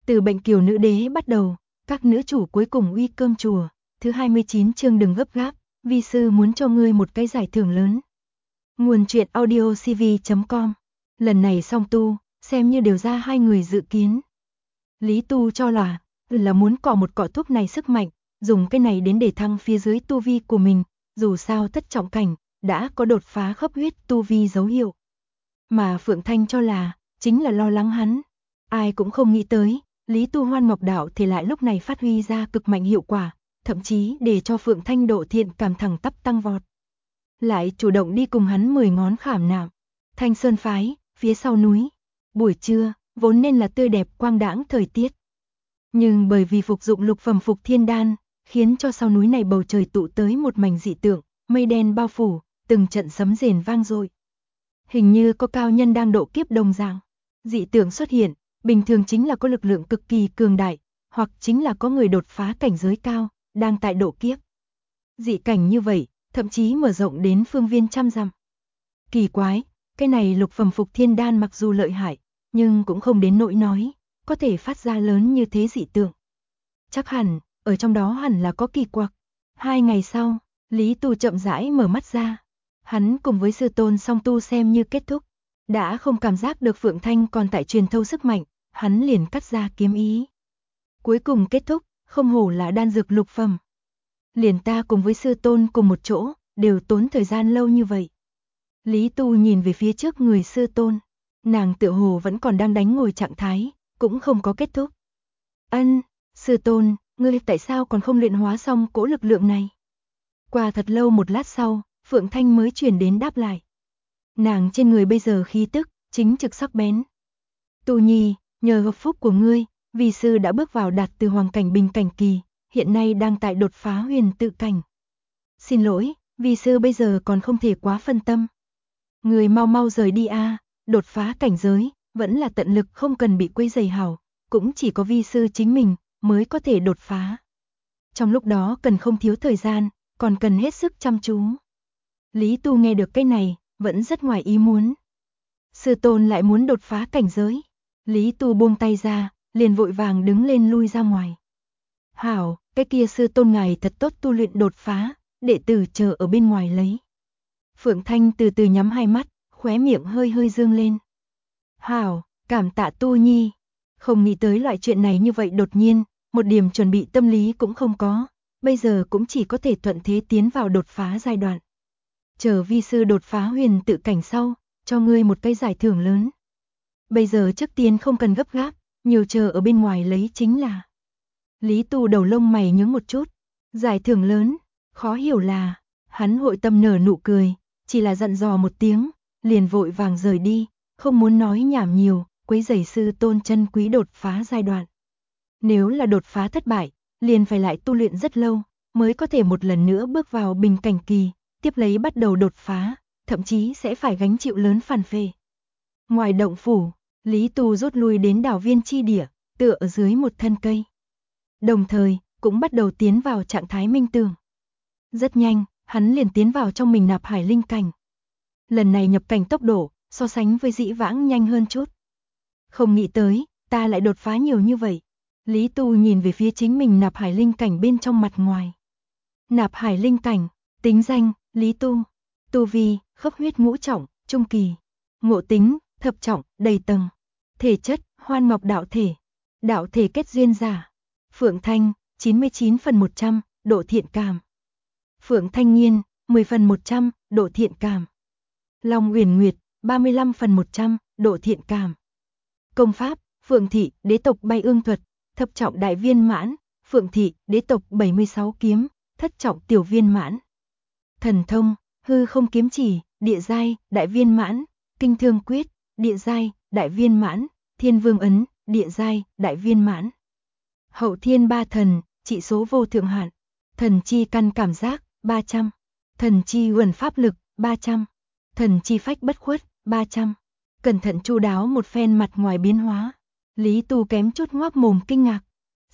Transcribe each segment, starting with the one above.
Từ bệnh kiều nữ đế bắt đầu, các nữ chủ cuối cùng uy cơm chùa. Thứ 29 chương đừng gấp gáp, vi sư muốn cho ngươi một cái giải thưởng lớn. Nguồn truyện audio cv.com. Lần này song tu, xem như đều ra hai người dự kiến. Lý Tu cho là muốn cọ một cọ thuốc này sức mạnh, dùng cái này đến để thăng phía dưới tu vi của mình, dù sao thất trọng cảnh, đã có đột phá khớp huyết tu vi dấu hiệu. Mà Phượng Thanh cho là, chính là lo lắng hắn. Ai cũng không nghĩ tới, Lý Tu Hoan Ngọc Đạo thì lại lúc này phát huy ra cực mạnh hiệu quả, thậm chí để cho Phượng Thanh độ thiện cảm thẳng tắp tăng vọt. Lại chủ động đi cùng hắn 10 ngón khảm nạm. Thanh Sơn phái, phía sau núi. Buổi trưa, vốn nên là tươi đẹp quang đãng thời tiết. Nhưng bởi vì phục dụng lục phẩm Phục Thiên Đan, khiến cho sau núi này bầu trời tụ tới một mảnh dị tượng, mây đen bao phủ, từng trận sấm rền vang dội. Hình như có cao nhân đang độ kiếp đồng dạng. Dị tượng xuất hiện, bình thường chính là có lực lượng cực kỳ cường đại, hoặc chính là có người đột phá cảnh giới cao, đang tại độ kiếp. Dị cảnh như vậy, thậm chí mở rộng đến phương viên trăm dặm. Kỳ quái, cái này lục phẩm Phục Thiên Đan mặc dù lợi hại, nhưng cũng không đến nỗi nói, có thể phát ra lớn như thế dị tượng. Chắc hẳn, ở trong đó hẳn là có kỳ quặc. 2 ngày sau, Lý Tu chậm rãi mở mắt ra. Hắn cùng với sư tôn song tu xem như kết thúc. Đã không cảm giác được Phượng Thanh còn tại truyền thâu sức mạnh, hắn liền cắt ra kiếm ý. Cuối cùng kết thúc, không hổ là đan dược lục phẩm. Liền ta cùng với sư tôn cùng một chỗ, đều tốn thời gian lâu như vậy. Lý Tu nhìn về phía trước người sư tôn. Nàng tựa hồ vẫn còn đang đánh ngồi trạng thái, cũng không có kết thúc. Sư tôn, ngươi tại sao còn không luyện hóa xong cỗ lực lượng này? Qua thật lâu một lát sau, Phượng Thanh mới truyền đến đáp lại. Nàng trên người bây giờ khí tức, chính trực sắc bén. Tu Nhi, nhờ hợp phúc của ngươi, vi sư đã bước vào đạt từ hoàng cảnh bình cảnh kỳ, hiện nay đang tại đột phá huyền tự cảnh. Xin lỗi, vi sư bây giờ còn không thể quá phân tâm. Người mau mau rời đi a, đột phá cảnh giới, vẫn là tận lực không cần bị quấy rầy hảo, cũng chỉ có vi sư chính mình mới có thể đột phá. Trong lúc đó cần không thiếu thời gian, còn cần hết sức chăm chú. Lý Tu nghe được cái này, vẫn rất ngoài ý muốn. Sư tôn lại muốn đột phá cảnh giới. Lý Tu buông tay ra, liền vội vàng đứng lên lui ra ngoài. Hảo, cái kia sư tôn ngài thật tốt tu luyện đột phá, đệ tử chờ ở bên ngoài lấy. Phượng Thanh từ từ nhắm hai mắt, khóe miệng hơi hơi dương lên. Hảo, cảm tạ Tu Nhi. Không nghĩ tới loại chuyện này như vậy đột nhiên, một điểm chuẩn bị tâm lý cũng không có, bây giờ cũng chỉ có thể thuận thế tiến vào đột phá giai đoạn. Chờ vi sư đột phá huyền tự cảnh sau, cho ngươi một cái giải thưởng lớn. Bây giờ trước tiên không cần gấp gáp, nhiều chờ ở bên ngoài lấy chính là. Lý Tu đầu lông mày nhướng một chút, giải thưởng lớn, khó hiểu là, hắn hội tâm nở nụ cười, chỉ là dặn dò một tiếng, liền vội vàng rời đi, không muốn nói nhảm nhiều, quấy rầy sư tôn chân quý đột phá giai đoạn. Nếu là đột phá thất bại, liền phải lại tu luyện rất lâu, mới có thể một lần nữa bước vào bình cảnh kỳ, tiếp lấy bắt đầu đột phá, thậm chí sẽ phải gánh chịu lớn phản phệ. Ngoài động phủ, Lý Tu rút lui đến đảo viên chi địa, tựa ở dưới một thân cây. Đồng thời, cũng bắt đầu tiến vào trạng thái minh tưởng. Rất nhanh, hắn liền tiến vào trong mình nạp hải linh cảnh. Lần này nhập cảnh tốc độ, so sánh với dĩ vãng nhanh hơn chút. Không nghĩ tới, ta lại đột phá nhiều như vậy. Lý Tu nhìn về phía chính mình nạp hải linh cảnh bên trong mặt ngoài. Nạp hải linh cảnh, tính danh, Lý Tu. Tu vi, khớp huyết ngũ trọng, trung kỳ. Ngộ tính, thập trọng, đầy tầng. Thể chất, hoan ngọc đạo thể. Đạo thể kết duyên giả. Phượng Thanh, 99/100, độ thiện cảm. Phượng Thanh Nghiên, 10/100, độ thiện cảm. Long Uyển Nguyệt, 35/100, độ thiện cảm. Công pháp, Phượng Thị, đế tộc bay ương thuật, thập trọng đại viên mãn, Phượng Thị, đế tộc 76 kiếm, thất trọng tiểu viên mãn. Thần thông, hư không kiếm chỉ, địa giai, đại viên mãn, kinh thương quyết, địa giai, đại viên mãn, thiên vương ấn, địa giai, đại viên mãn. Hậu thiên ba thần, trị số vô thượng hạn, thần chi căn cảm giác, 300, thần chi uẩn pháp lực, 300, thần chi phách bất khuất, 300. Cẩn thận chu đáo một phen mặt ngoài biến hóa. Lý Tu kém chút ngoác mồm kinh ngạc.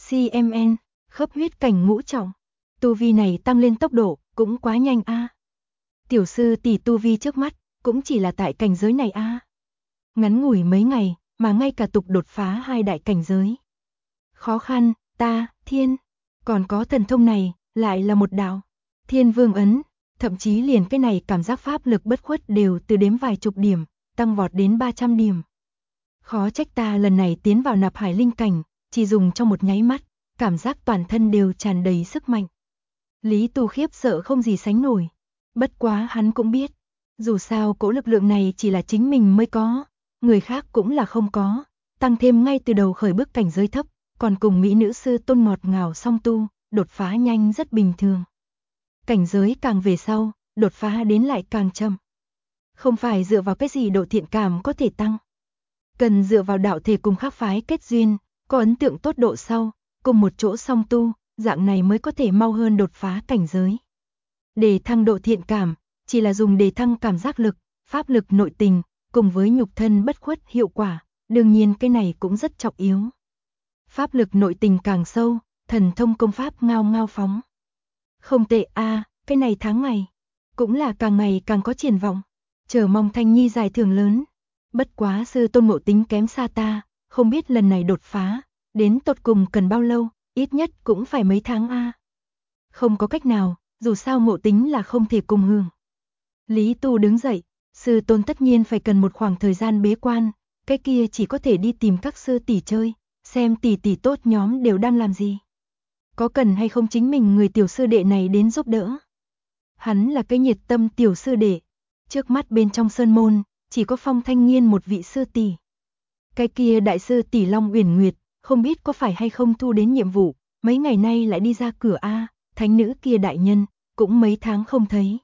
CMN, khớp huyết cảnh ngũ trọng. Tu vi này tăng lên tốc độ, cũng quá nhanh a. Tiểu sư tỷ tu vi trước mắt, cũng chỉ là tại cảnh giới này a. Ngắn ngủi mấy ngày, mà ngay cả tục đột phá 2 đại cảnh giới. Khó khăn, ta, thiên, còn có thần thông này, lại là một đạo. Thiên vương ấn, thậm chí liền cái này cảm giác pháp lực bất khuất đều từ đếm vài chục điểm, tăng vọt đến 300 điểm. Khó trách ta lần này tiến vào nạp hải linh cảnh, chỉ dùng trong một nháy mắt, cảm giác toàn thân đều tràn đầy sức mạnh. Lý Tu khiếp sợ không gì sánh nổi. Bất quá hắn cũng biết, dù sao cỗ lực lượng này chỉ là chính mình mới có, người khác cũng là không có, tăng thêm ngay từ đầu khởi bước cảnh giới thấp, còn cùng mỹ nữ sư tôn ngọt ngào song tu, đột phá nhanh rất bình thường. Cảnh giới càng về sau, đột phá đến lại càng chậm. Không phải dựa vào cái gì độ thiện cảm có thể tăng. Cần dựa vào đạo thể cùng khác phái kết duyên, có ấn tượng tốt độ sau, cùng một chỗ song tu, dạng này mới có thể mau hơn đột phá cảnh giới. Để thăng độ thiện cảm, chỉ là dùng để thăng cảm giác lực, pháp lực nội tình, cùng với nhục thân bất khuất hiệu quả, đương nhiên cái này cũng rất trọng yếu. Pháp lực nội tình càng sâu, thần thông công pháp ngao ngao phóng. Không tệ a, cái này tháng ngày, cũng là càng ngày càng có triển vọng, chờ mong Thanh Nhi giải thưởng lớn. Bất quá sư tôn ngộ tính kém xa ta, không biết lần này đột phá, đến tột cùng cần bao lâu, ít nhất cũng phải mấy tháng a. Không có cách nào, dù sao ngộ tính là không thể cùng hưởng. Lý Tu đứng dậy, sư tôn tất nhiên phải cần một khoảng thời gian bế quan, cái kia chỉ có thể đi tìm các sư tỷ chơi, xem tỷ tỷ tốt nhóm đều đang làm gì. Có cần hay không chính mình người tiểu sư đệ này đến giúp đỡ. Hắn là cái nhiệt tâm tiểu sư đệ, trước mắt bên trong sơn môn, chỉ có Phong Thanh Nghiên một vị sư tỷ. Cái kia đại sư tỷ Long Uyển Nguyệt, không biết có phải hay không thu đến nhiệm vụ, mấy ngày nay lại đi ra cửa a, thánh nữ kia đại nhân, cũng mấy tháng không thấy.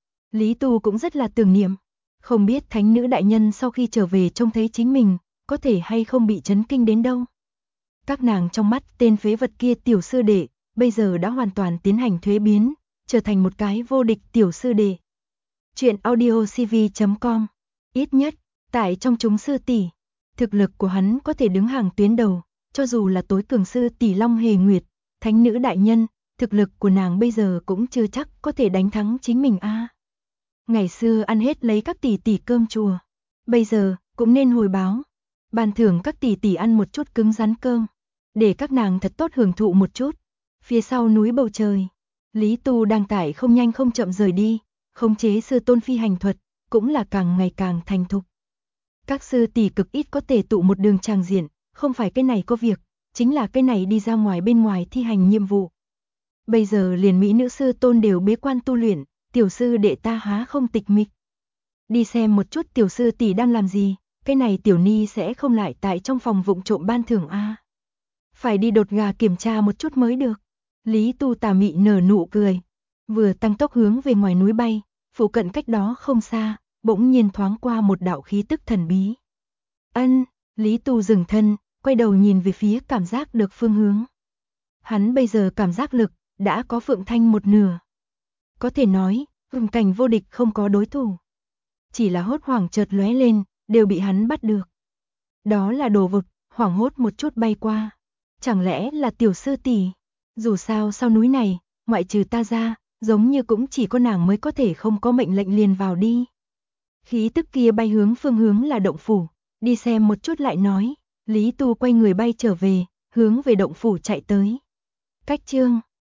Lý Tu cũng rất là tưởng niệm, không biết thánh nữ đại nhân sau khi trở về trông thấy chính mình, có thể hay không bị chấn kinh đến đâu. Các nàng trong mắt tên phế vật kia tiểu sư đệ, bây giờ đã hoàn toàn tiến hành thuế biến, trở thành một cái vô địch tiểu sư đệ. Chuyện audiocv.com. Ít nhất, tại trong chúng sư tỷ, thực lực của hắn có thể đứng hàng tuyến đầu, cho dù là tối cường sư tỷ Long Hề Nguyệt, thánh nữ đại nhân, thực lực của nàng bây giờ cũng chưa chắc có thể đánh thắng chính mình a. Ngày xưa ăn hết lấy các tỷ tỷ cơm chùa, bây giờ cũng nên hồi báo, ban thưởng các tỷ tỷ ăn một chút cứng rắn cơm, để các nàng thật tốt hưởng thụ một chút. Phía sau núi bầu trời, Lý Tu đang tải không nhanh không chậm rời đi, khống chế sư tôn phi hành thuật, cũng là càng ngày càng thành thục. Các sư tỷ cực ít có thể tụ một đường tràng diện, không phải cái này có việc, chính là cái này đi ra ngoài bên ngoài thi hành nhiệm vụ. Bây giờ liền mỹ nữ sư tôn đều bế quan tu luyện, tiểu sư đệ ta há không tịch mịch. Đi xem một chút tiểu sư tỷ đang làm gì, cái này tiểu ni sẽ không lại tại trong phòng vụng trộm ban thưởng a. Phải đi đột gà kiểm tra một chút mới được. Lý Tu tà mị nở nụ cười, vừa tăng tốc hướng về ngoài núi bay, phụ cận cách đó không xa, bỗng nhiên thoáng qua một đạo khí tức thần bí. Ân, Lý Tu dừng thân, quay đầu nhìn về phía cảm giác được phương hướng. Hắn bây giờ cảm giác lực đã có Phượng Thanh một nửa. Có thể nói, vùng cảnh vô địch không có đối thủ. Chỉ là hốt hoảng chợt lóe lên, đều bị hắn bắt được. Đó là đồ vực, hoảng hốt một chút bay qua. Chẳng lẽ là tiểu sư tỷ? Dù sao sau núi này, ngoại trừ ta ra, giống như cũng chỉ có nàng mới có thể không có mệnh lệnh liền vào đi. Khí tức kia bay hướng phương hướng là động phủ, đi xem một chút lại nói. Lý Tu quay người bay trở về, hướng về động phủ chạy tới. Cách chương